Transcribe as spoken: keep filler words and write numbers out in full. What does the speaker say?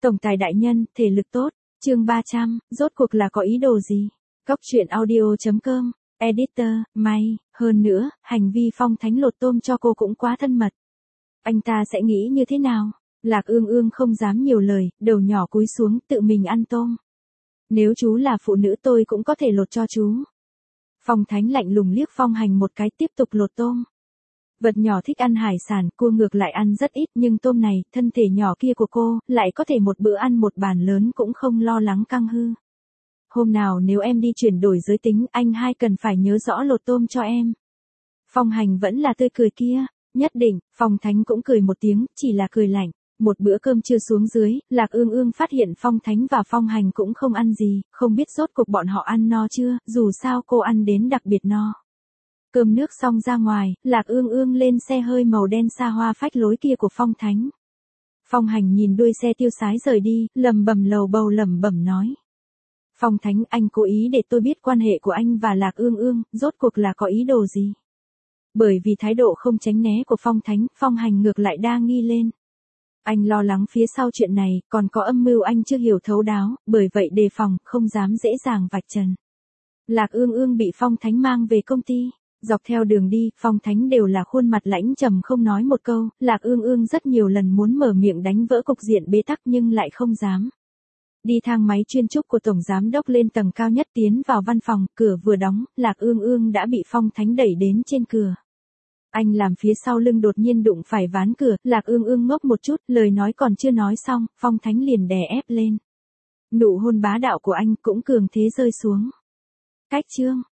Tổng tài đại nhân, thể lực tốt. Chương ba trăm, rốt cuộc là có ý đồ gì? Góc truyện audio chấm com, editor, may, hơn nữa, hành vi Phong Thánh lột tôm cho cô cũng quá thân mật. Anh ta sẽ nghĩ như thế nào? Lạc Ương Ương không dám nhiều lời, đầu nhỏ cúi xuống tự mình ăn tôm. Nếu chú là phụ nữ tôi cũng có thể lột cho chú. Phong Thánh lạnh lùng liếc Phong Hành một cái tiếp tục lột tôm. Vật nhỏ thích ăn hải sản, cua ngược lại ăn rất ít, nhưng tôm này, thân thể nhỏ kia của cô, lại có thể một bữa ăn một bàn lớn cũng không lo lắng căng hư. Hôm nào nếu em đi chuyển đổi giới tính, anh hai cần phải nhớ rõ lột tôm cho em. Phong Hành vẫn là tươi cười kia, nhất định. Phong Thánh cũng cười một tiếng, chỉ là cười lạnh. Một bữa cơm chưa xuống dưới, Lạc Ương Ương phát hiện Phong Thánh và Phong Hành cũng không ăn gì, không biết rốt cuộc bọn họ ăn no chưa, dù sao cô ăn đến đặc biệt no. Cơm nước xong ra ngoài, Lạc Ương Ương lên xe hơi màu đen xa hoa phách lối kia của Phong Thánh. Phong Hành nhìn đuôi xe tiêu sái rời đi, lầm bầm lầu bầu lẩm bẩm nói. Phong Thánh, anh cố ý để tôi biết quan hệ của anh và Lạc Ương Ương, rốt cuộc là có ý đồ gì? Bởi vì thái độ không tránh né của Phong Thánh, Phong Hành ngược lại đa nghi lên. Anh lo lắng phía sau chuyện này, còn có âm mưu anh chưa hiểu thấu đáo, bởi vậy đề phòng, không dám dễ dàng vạch trần. Lạc Ương Ương bị Phong Thánh mang về công ty. Dọc theo đường đi, Phong Thánh đều là khuôn mặt lãnh trầm không nói một câu, Lạc Ương Ương rất nhiều lần muốn mở miệng đánh vỡ cục diện bế tắc nhưng lại không dám. Đi thang máy chuyên trúc của Tổng Giám Đốc lên tầng cao nhất tiến vào văn phòng, cửa vừa đóng, Lạc Ương Ương đã bị Phong Thánh đẩy đến trên cửa. Anh làm phía sau lưng đột nhiên đụng phải ván cửa, Lạc Ương Ương ngốc một chút, lời nói còn chưa nói xong, Phong Thánh liền đè ép lên. Nụ hôn bá đạo của anh cũng cường thế rơi xuống. Cách chương